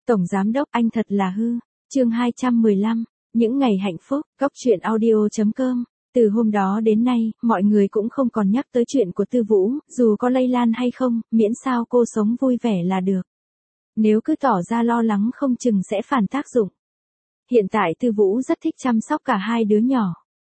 Tổng giám đốc anh thật là hư. Chương 215, những ngày hạnh phúc, góc truyện audio.com. Từ hôm đó đến nay, mọi người cũng không còn nhắc tới chuyện của Tư Vũ, dù có lây lan hay không, miễn sao cô sống vui vẻ là được. Nếu cứ tỏ ra lo lắng không chừng sẽ phản tác dụng. Hiện tại Tư Vũ rất thích chăm sóc cả hai đứa nhỏ.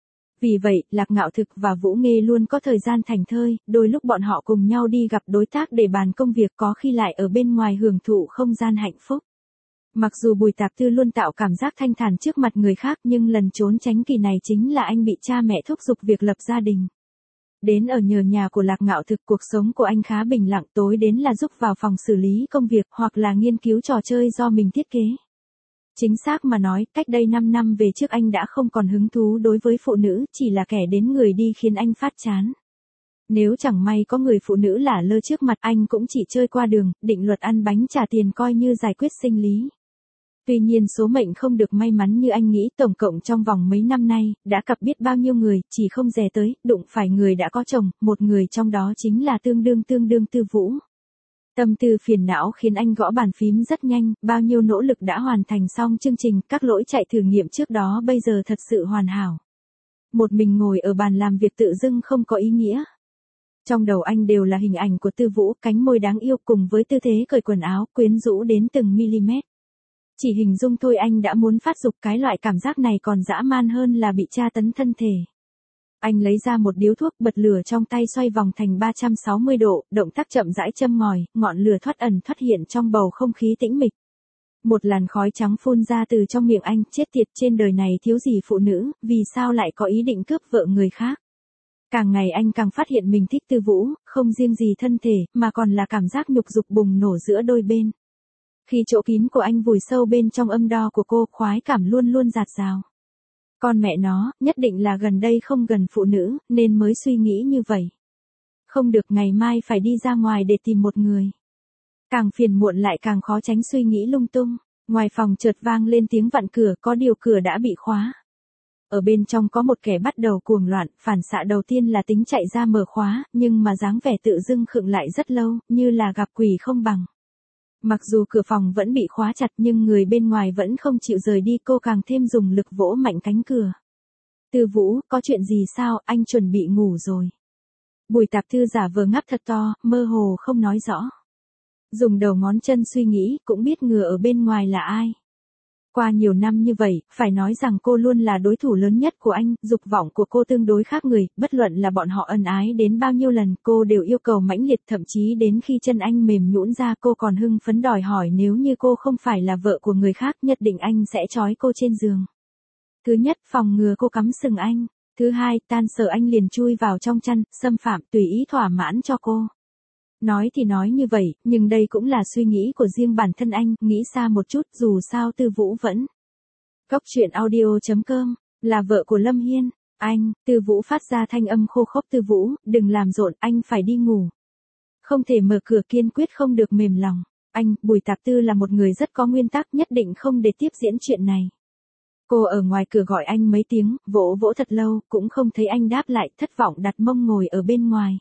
Vì vậy, Lạc Ngạo Thực và Vũ Nghê luôn có thời gian thảnh thơi, đôi lúc bọn họ cùng nhau đi gặp đối tác để bàn công việc, có khi lại ở bên ngoài hưởng thụ không gian hạnh phúc. Mặc dù Bùi Tạp Tư luôn tạo cảm giác thanh thản trước mặt người khác, nhưng lần trốn tránh kỳ này chính là anh bị cha mẹ thúc giục việc lập gia đình. Đến ở nhờ nhà của Lạc Ngạo Thực, cuộc sống của anh khá bình lặng, tối đến là giúp vào phòng xử lý công việc hoặc là nghiên cứu trò chơi do mình thiết kế. Chính xác mà nói, cách đây 5 năm về trước anh đã không còn hứng thú đối với phụ nữ, chỉ là kẻ đến người đi khiến anh phát chán. Nếu chẳng may có người phụ nữ lả lơ trước mặt, anh cũng chỉ chơi qua đường, định luật ăn bánh trả tiền coi như giải quyết sinh lý. Tuy nhiên số mệnh không được may mắn như anh nghĩ, tổng cộng trong vòng mấy năm nay, đã cặp biết bao nhiêu người, chỉ không dè tới, đụng phải người đã có chồng, một người trong đó chính là tương đương Tư Vũ. Tâm tư phiền não khiến anh gõ bàn phím rất nhanh, bao nhiêu nỗ lực đã hoàn thành xong chương trình, các lỗi chạy thử nghiệm trước đó bây giờ thật sự hoàn hảo. Một mình ngồi ở bàn làm việc tự dưng không có ý nghĩa. Trong đầu anh đều là hình ảnh của Tư Vũ, cánh môi đáng yêu cùng với tư thế cởi quần áo, quyến rũ đến từng mm. Chỉ hình dung thôi anh đã muốn phát dục, cái loại cảm giác này còn dã man hơn là bị tra tấn thân thể. Anh lấy ra một điếu thuốc, bật lửa trong tay xoay vòng thành 360 độ, động tác chậm rãi châm ngòi, ngọn lửa thoát ẩn thoát hiện trong bầu không khí tĩnh mịch. Một làn khói trắng phun ra từ trong miệng anh, chết tiệt, trên đời này thiếu gì phụ nữ, vì sao lại có ý định cướp vợ người khác. Càng ngày anh càng phát hiện mình thích Tư Vũ, không riêng gì thân thể, mà còn là cảm giác nhục dục bùng nổ giữa đôi bên. Khi chỗ kín của anh vùi sâu bên trong âm đo của cô, khoái cảm luôn luôn dạt dào. Con mẹ nó, nhất định là gần đây không gần phụ nữ, nên mới suy nghĩ như vậy. Không được, ngày mai phải đi ra ngoài để tìm một người. Càng phiền muộn lại càng khó tránh suy nghĩ lung tung. Ngoài phòng chợt vang lên tiếng vặn cửa, có điều cửa đã bị khóa. Ở bên trong có một kẻ bắt đầu cuồng loạn, phản xạ đầu tiên là tính chạy ra mở khóa, nhưng mà dáng vẻ tự dưng khựng lại rất lâu, như là gặp quỷ không bằng. Mặc dù cửa phòng vẫn bị khóa chặt nhưng người bên ngoài vẫn không chịu rời đi, cô càng thêm dùng lực vỗ mạnh cánh cửa. Tư Vũ, có chuyện gì sao, anh chuẩn bị ngủ rồi. Bùi Tạp Tư giả vờ ngáp thật to, mơ hồ không nói rõ. Dùng đầu ngón chân suy nghĩ, cũng biết người ở bên ngoài là ai. Qua nhiều năm như vậy, phải nói rằng cô luôn là đối thủ lớn nhất của anh, dục vọng của cô tương đối khác người, bất luận là bọn họ ân ái đến bao nhiêu lần, cô đều yêu cầu mãnh liệt, thậm chí đến khi chân anh mềm nhũn ra cô còn hưng phấn đòi hỏi nếu như cô không phải là vợ của người khác, nhất định anh sẽ trói cô trên giường. Thứ nhất, phòng ngừa cô cắm sừng anh. Thứ hai, tan sở anh liền chui vào trong chăn, xâm phạm, tùy ý thỏa mãn cho cô. Nói thì nói như vậy, nhưng đây cũng là suy nghĩ của riêng bản thân anh, nghĩ xa một chút, dù sao Tư Vũ vẫn. Góc truyện audio.com, là vợ của Lâm Hiên. Anh, Tư Vũ phát ra thanh âm khô khốc, Tư Vũ, đừng làm rộn, anh phải đi ngủ. Không thể mở cửa, kiên quyết không được mềm lòng. Anh, Bùi Tạp Tư là một người rất có nguyên tắc, nhất định không để tiếp diễn chuyện này. Cô ở ngoài cửa gọi anh mấy tiếng, vỗ vỗ thật lâu, cũng không thấy anh đáp lại, thất vọng đặt mông ngồi ở bên ngoài.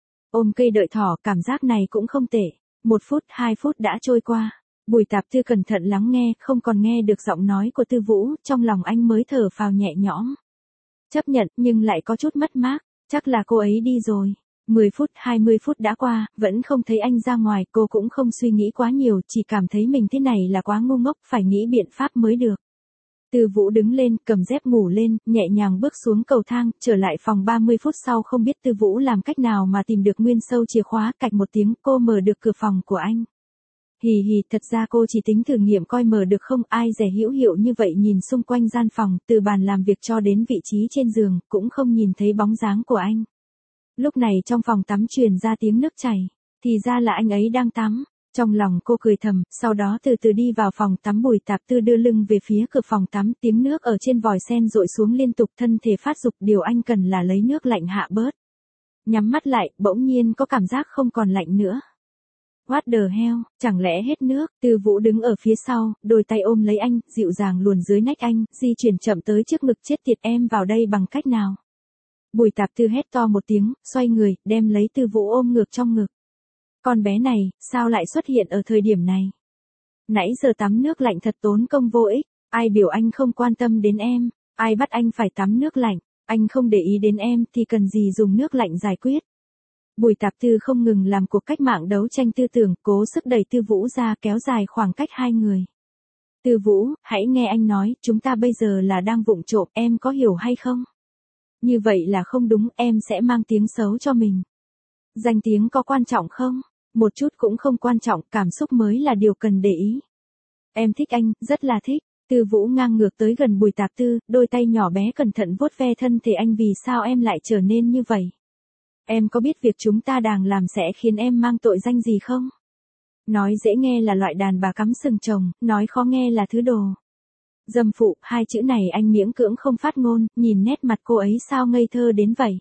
Ôm cây đợi thỏ, cảm giác này cũng không tệ. 1 phút, 2 phút đã trôi qua. Bùi Tạp Tư cẩn thận lắng nghe, không còn nghe được giọng nói của Tư Vũ, trong lòng anh mới thở phào nhẹ nhõm. Chấp nhận, nhưng lại có chút mất mát, chắc là cô ấy đi rồi. 10 phút, 20 phút đã qua, vẫn không thấy anh ra ngoài, cô cũng không suy nghĩ quá nhiều, chỉ cảm thấy mình thế này là quá ngu ngốc, phải nghĩ biện pháp mới được. Tư Vũ đứng lên, cầm dép ngủ lên, nhẹ nhàng bước xuống cầu thang, trở lại phòng 30 phút sau không biết Tư Vũ làm cách nào mà tìm được nguyên sâu chìa khóa, cạch một tiếng cô mở được cửa phòng của anh. Hì hì, thật ra cô chỉ tính thử nghiệm coi mở được không, ai dè hữu hiệu như vậy nhìn xung quanh gian phòng, từ bàn làm việc cho đến vị trí trên giường, cũng không nhìn thấy bóng dáng của anh. Lúc này trong phòng tắm truyền ra tiếng nước chảy, thì ra là anh ấy đang tắm. Trong lòng cô cười thầm, sau đó từ từ đi vào phòng tắm. Bùi Tạp Tư đưa lưng về phía cửa phòng tắm, tiếng nước ở trên vòi sen dội xuống liên tục, thân thể phát dục, điều anh cần là lấy nước lạnh hạ bớt. Nhắm mắt lại, bỗng nhiên có cảm giác không còn lạnh nữa. What the hell, chẳng lẽ hết nước? Tư Vũ đứng ở phía sau, đôi tay ôm lấy anh, dịu dàng luồn dưới nách anh, di chuyển chậm tới trước ngực, chết tiệt, em vào đây bằng cách nào? Bùi Tạp Tư hét to một tiếng, xoay người, đem lấy Tư Vũ ôm ngược trong ngực. Con bé này, sao lại xuất hiện ở thời điểm này? Nãy giờ tắm nước lạnh thật tốn công vô ích, ai biểu anh không quan tâm đến em, ai bắt anh phải tắm nước lạnh, anh không để ý đến em thì cần gì dùng nước lạnh giải quyết. Bùi Tạp Tư không ngừng làm cuộc cách mạng đấu tranh tư tưởng, cố sức đẩy Tư Vũ ra kéo dài khoảng cách hai người. Tư Vũ, hãy nghe anh nói, chúng ta bây giờ là đang vụng trộm, em có hiểu hay không? Như vậy là không đúng, em sẽ mang tiếng xấu cho mình. Danh tiếng có quan trọng không? Một chút cũng không quan trọng, cảm xúc mới là điều cần để ý. Em thích anh, rất là thích. Tư Vũ ngang ngược tới gần Bùi Tạp Tư, đôi tay nhỏ bé cẩn thận vuốt ve thân thể anh, vì sao em lại trở nên như vậy? Em có biết việc chúng ta đang làm sẽ khiến em mang tội danh gì không? Nói dễ nghe là loại đàn bà cắm sừng chồng, nói khó nghe là thứ đồ dâm phụ, hai chữ này anh miễn cưỡng không phát ngôn, nhìn nét mặt cô ấy sao ngây thơ đến vậy?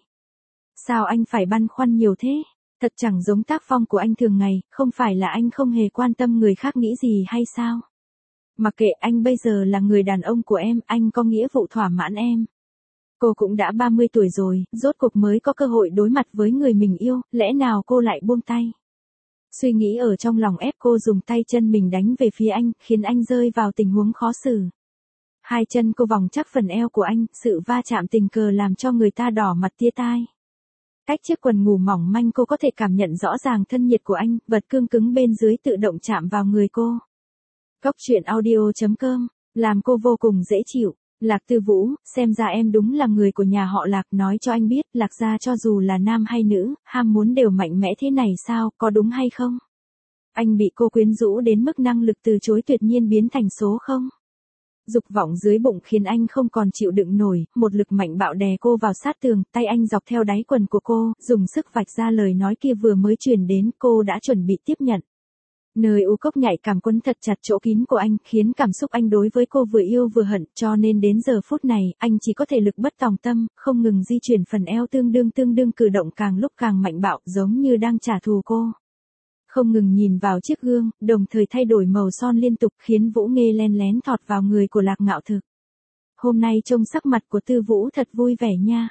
Sao anh phải băn khoăn nhiều thế? Thật chẳng giống tác phong của anh thường ngày, không phải là anh không hề quan tâm người khác nghĩ gì hay sao? Mặc kệ, anh bây giờ là người đàn ông của em, anh có nghĩa vụ thỏa mãn em. Cô cũng đã 30 tuổi rồi, rốt cuộc mới có cơ hội đối mặt với người mình yêu, lẽ nào cô lại buông tay? Suy nghĩ ở trong lòng ép cô dùng tay chân mình đánh về phía anh, khiến anh rơi vào tình huống khó xử. Hai chân cô vòng chắc phần eo của anh, sự va chạm tình cờ làm cho người ta đỏ mặt tía tai. Cách chiếc quần ngủ mỏng manh cô có thể cảm nhận rõ ràng thân nhiệt của anh, vật cương cứng bên dưới tự động chạm vào người cô. Góc truyện audio.com, làm cô vô cùng dễ chịu. Lạc Tư Vũ, xem ra em đúng là người của nhà họ Lạc, nói cho anh biết, Lạc gia cho dù là nam hay nữ, ham muốn đều mạnh mẽ thế này sao, có đúng hay không? Anh bị cô quyến rũ đến mức năng lực từ chối tuyệt nhiên biến thành số không? Dục vọng dưới bụng khiến anh không còn chịu đựng nổi, một lực mạnh bạo đè cô vào sát tường, tay anh dọc theo đáy quần của cô, dùng sức vạch ra lời nói kia vừa mới truyền đến, cô đã chuẩn bị tiếp nhận. Nơi u cốc nhạy cảm quấn thật chặt chỗ kín của anh, khiến cảm xúc anh đối với cô vừa yêu vừa hận, cho nên đến giờ phút này, anh chỉ có thể lực bất tòng tâm, không ngừng di chuyển phần eo tương đương cử động càng lúc càng mạnh bạo, giống như đang trả thù cô. Không ngừng nhìn vào chiếc gương, đồng thời thay đổi màu son liên tục, khiến Vũ Nghê len lén thọt vào người của Lạc Ngạo Thực. Hôm nay trông sắc mặt của Tư Vũ thật vui vẻ nha.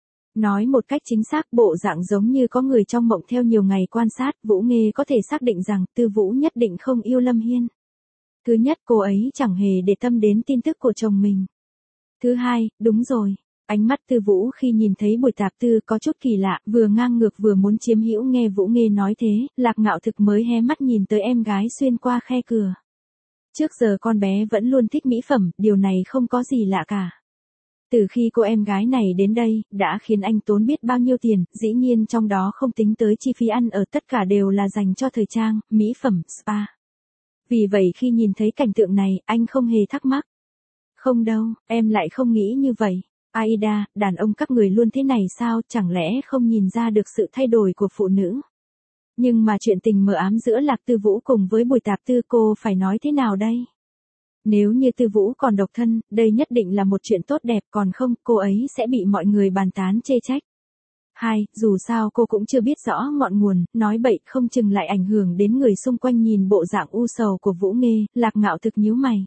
Nói một cách chính xác, bộ dạng giống như có người trong mộng. Theo nhiều ngày quan sát, Vũ Nghê có thể xác định rằng Tư Vũ nhất định không yêu Lâm Hiên. Thứ nhất, cô ấy chẳng hề để tâm đến tin tức của chồng mình. Thứ hai, đúng rồi, ánh mắt Tư Vũ khi nhìn thấy Bùi Tạp Tư có chút kỳ lạ, vừa ngang ngược vừa muốn chiếm hữu. Nghe Vũ Nghê nói thế, Lạc Ngạo Thực mới hé mắt nhìn tới em gái xuyên qua khe cửa. Trước giờ con bé vẫn luôn thích mỹ phẩm, điều này không có gì lạ cả. Từ khi cô em gái này đến đây, đã khiến anh tốn biết bao nhiêu tiền, dĩ nhiên trong đó không tính tới chi phí ăn ở, tất cả đều là dành cho thời trang, mỹ phẩm, spa. Vì vậy khi nhìn thấy cảnh tượng này, anh không hề thắc mắc. Không đâu, em lại không nghĩ như vậy. Aida, đàn ông các người luôn thế này sao, chẳng lẽ không nhìn ra được sự thay đổi của phụ nữ? Nhưng mà chuyện tình mờ ám giữa Lạc Tư Vũ cùng với Bùi Tạp Tư cô phải nói thế nào đây? Nếu như Tư Vũ còn độc thân, đây nhất định là một chuyện tốt đẹp, còn không, cô ấy sẽ bị mọi người bàn tán chê trách. Hai, dù sao cô cũng chưa biết rõ ngọn nguồn, nói bậy không chừng lại ảnh hưởng đến người xung quanh. Nhìn bộ dạng u sầu của Vũ Nghê, Lạc Ngạo Thực nhíu mày.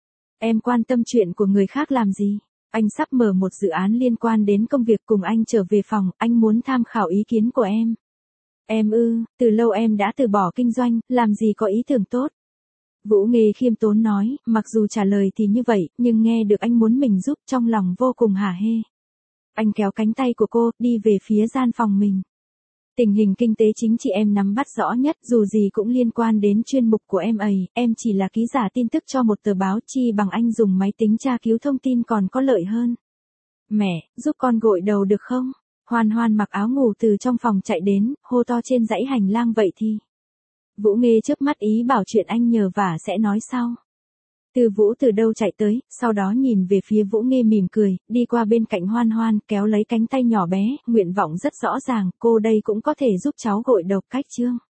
Em quan tâm chuyện của người khác làm gì? Anh sắp mở một dự án liên quan đến công việc, cùng anh trở về phòng, anh muốn tham khảo ý kiến của em. Em từ lâu em đã từ bỏ kinh doanh, làm gì có ý tưởng tốt. Vũ Nghê khiêm tốn nói, mặc dù trả lời thì như vậy, nhưng nghe được anh muốn mình giúp, trong lòng vô cùng hả hê. Anh kéo cánh tay của cô, đi về phía gian phòng mình. Tình hình kinh tế chính trị em nắm bắt rõ nhất, dù gì cũng liên quan đến chuyên mục của em ấy, em chỉ là ký giả tin tức cho một tờ báo, chi bằng anh dùng máy tính tra cứu thông tin còn có lợi hơn. Mẹ, giúp con gội đầu được không? Hoan Hoan mặc áo ngủ từ trong phòng chạy đến, hô to trên dãy hành lang. Vậy thì Vũ Nghê chớp mắt ý bảo chuyện anh nhờ vả sẽ nói sau. Tư Vũ từ đâu chạy tới, sau đó nhìn về phía Vũ Nghê mỉm cười, đi qua bên cạnh Hoan Hoan, kéo lấy cánh tay nhỏ bé, nguyện vọng rất rõ ràng, cô đây cũng có thể giúp cháu gội đầu cách chương.